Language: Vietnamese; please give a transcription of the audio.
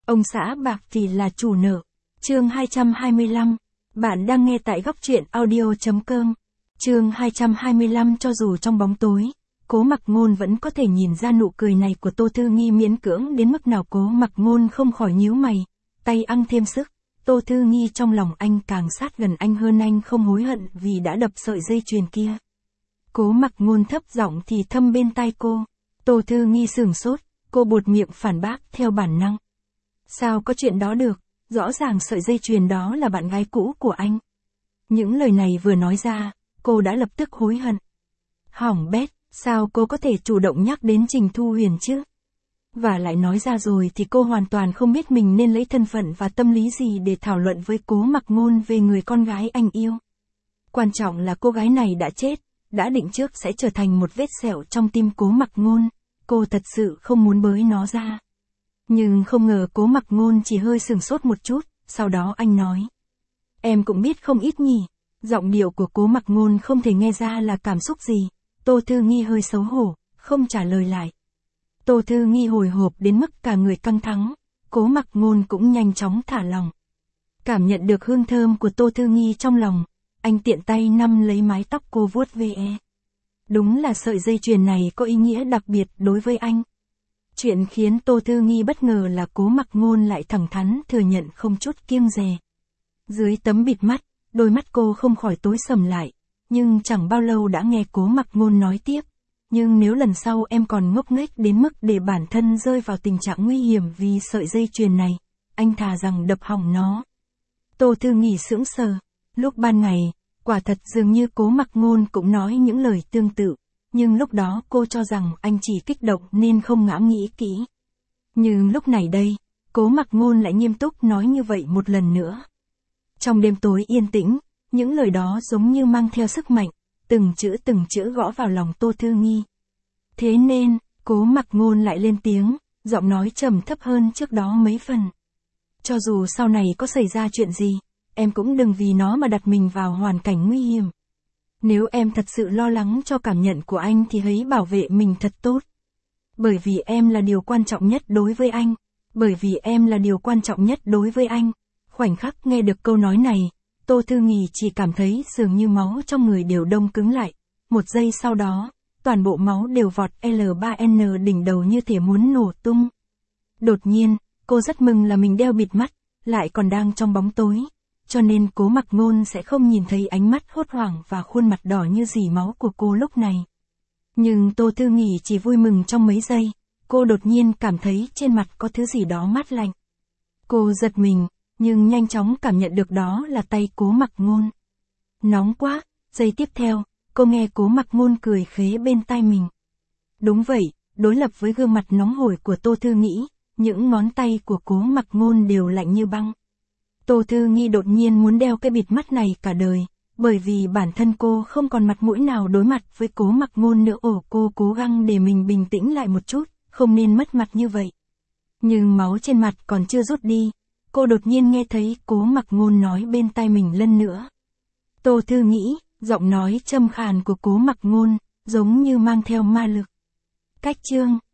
Ông xã bạc thì là chủ nợ. Chương 225. Bạn đang nghe tại góc truyện audio.com. Chương 225. Cho dù trong bóng tối, Cố Mặc Ngôn vẫn có thể nhìn ra nụ cười này của Tô Thư Nghi miễn cưỡng đến mức nào. Cố Mặc Ngôn không khỏi nhíu mày, tay ăn thêm sức. Tô Thư Nghi trong lòng anh càng sát gần anh hơn, anh không hối hận vì đã đập sợi dây chuyền kia. Cố Mặc Ngôn thấp giọng thì thầm bên tai cô. Tô Thư Nghi sửng sốt, cô buột miệng phản bác theo bản năng. Sao có chuyện đó được, rõ ràng sợi dây chuyền đó là bạn gái cũ của anh. Những lời này vừa nói ra, cô đã lập tức hối hận. Hỏng bét, sao cô có thể chủ động nhắc đến Trình Thu Huyền chứ? Và lại nói ra rồi thì cô hoàn toàn không biết mình nên lấy thân phận và tâm lý gì để thảo luận với Cố Mặc Ngôn về người con gái anh yêu. Quan trọng là cô gái này đã chết, đã định trước sẽ trở thành một vết sẹo trong tim Cố Mặc Ngôn. Cô thật sự không muốn bới nó ra. Nhưng không ngờ Cố Mặc Ngôn chỉ hơi sửng sốt một chút, sau đó anh nói. Em cũng biết không ít nhỉ. Giọng điệu của Cố Mặc Ngôn không thể nghe ra là cảm xúc gì. Tô Thư Nghi hơi xấu hổ, không trả lời lại. Tô Thư Nghi hồi hộp đến mức cả người căng thẳng. Cố Mặc Ngôn cũng nhanh chóng thả lòng. Cảm nhận được hương thơm của Tô Thư Nghi trong lòng, anh tiện tay nắm lấy mái tóc cô vuốt ve. Đúng là sợi dây chuyền này có ý nghĩa đặc biệt đối với anh. Chuyện khiến Tô Thư Nghi bất ngờ là Cố Mặc Ngôn lại thẳng thắn thừa nhận không chút kiêng dè. Dưới tấm bịt mắt, đôi mắt cô không khỏi tối sầm lại, nhưng chẳng bao lâu đã nghe Cố Mặc Ngôn nói tiếp. Nhưng nếu lần sau em còn ngốc nghếch đến mức để bản thân rơi vào tình trạng nguy hiểm vì sợi dây chuyền này, anh thà rằng đập hỏng nó. Tô Thư Nghi sững sờ. Lúc ban ngày, quả thật dường như Cố Mặc Ngôn cũng nói những lời tương tự. Nhưng lúc đó cô cho rằng anh chỉ kích động nên không ngẫm nghĩ kỹ. Nhưng lúc này đây, Cố Mặc Ngôn lại nghiêm túc nói như vậy một lần nữa. Trong đêm tối yên tĩnh, những lời đó giống như mang theo sức mạnh, từng chữ gõ vào lòng Tô Thư Nghi. Thế nên, Cố Mặc Ngôn lại lên tiếng, giọng nói trầm thấp hơn trước đó mấy phần. Cho dù sau này có xảy ra chuyện gì, em cũng đừng vì nó mà đặt mình vào hoàn cảnh nguy hiểm. Nếu em thật sự lo lắng cho cảm nhận của anh thì hãy bảo vệ mình thật tốt. Bởi vì em là điều quan trọng nhất đối với anh. Bởi vì em là điều quan trọng nhất đối với anh. Khoảnh khắc nghe được câu nói này, Tô Thư Nghi chỉ cảm thấy dường như máu trong người đều đông cứng lại. Một giây sau đó, toàn bộ máu đều vọt L3N đỉnh đầu như thể muốn nổ tung. Đột nhiên, cô rất mừng là mình đeo bịt mắt, lại còn đang trong bóng tối. Cho nên Cố Mặc Ngôn sẽ không nhìn thấy ánh mắt hốt hoảng và khuôn mặt đỏ như dỉ máu của cô lúc này. Nhưng Tô Thư Nghi chỉ vui mừng trong mấy giây, cô đột nhiên cảm thấy trên mặt có thứ gì đó mát lạnh. Cô giật mình, nhưng nhanh chóng cảm nhận được đó là tay Cố Mặc Ngôn. Nóng quá, giây tiếp theo, cô nghe Cố Mặc Ngôn cười khế bên tai mình. Đúng vậy, đối lập với gương mặt nóng hổi của Tô Thư Nghi, những ngón tay của Cố Mặc Ngôn đều lạnh như băng. Tô Thư Nghi đột nhiên muốn đeo cái bịt mắt này cả đời, bởi vì bản thân cô không còn mặt mũi nào đối mặt với Cố Mặc Ngôn nữa. Cô cố gắng để mình bình tĩnh lại một chút, không nên mất mặt như vậy. Nhưng máu trên mặt còn chưa rút đi, cô đột nhiên nghe thấy Cố Mặc Ngôn nói bên tai mình lần nữa. Tô Thư Nghi, giọng nói trầm khàn của Cố Mặc Ngôn, giống như mang theo ma lực. Cách chương